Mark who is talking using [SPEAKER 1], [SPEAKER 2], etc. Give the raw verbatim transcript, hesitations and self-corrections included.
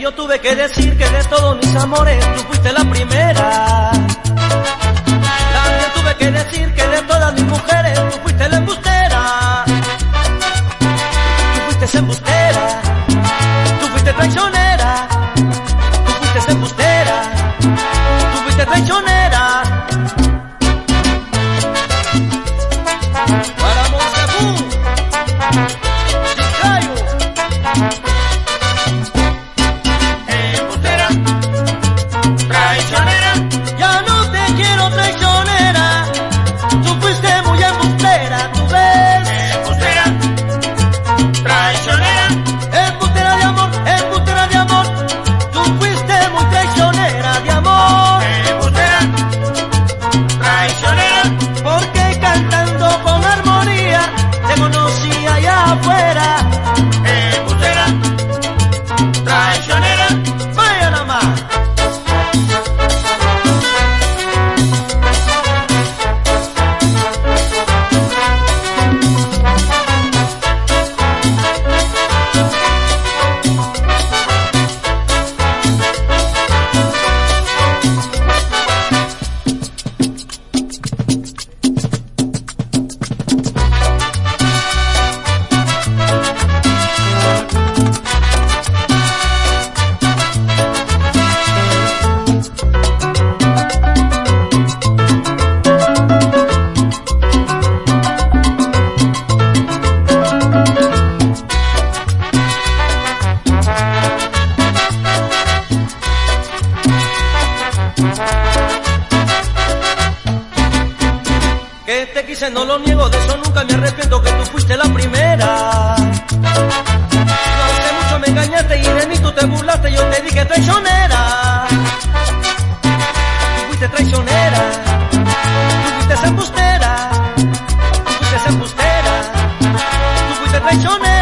[SPEAKER 1] yo tuve que decir que de todos mis amores tú fuiste la primera. También tuve que decir que de todas mis mujeres tú fuiste la embustera. Tú fuiste embustera, tú fuiste traicionera, tú fuiste embustera, tú fuiste traicionera. Para Monsefú, Chicayo.
[SPEAKER 2] Embustera, traicionera.
[SPEAKER 1] Ya no te quiero traicionera, tú fuiste muy embustera, tú ves.
[SPEAKER 2] Embustera, traicionera.
[SPEAKER 1] Embustera de amor, embustera de amor, tú fuiste muy traicionera de amor.
[SPEAKER 2] Embustera, traicionera.
[SPEAKER 1] Porque cantando con armonía te conocí allá afuera.
[SPEAKER 2] Embustera, traicionera.
[SPEAKER 1] Vaya nada más. Que te quise, no lo niego, de eso nunca me arrepiento, que tú fuiste la primera. No hace mucho me engañaste y de mí tú te burlaste, yo te dije traicionera. Tú fuiste traicionera, tú fuiste embustera, tú fuiste embustera, tú fuiste traicionera.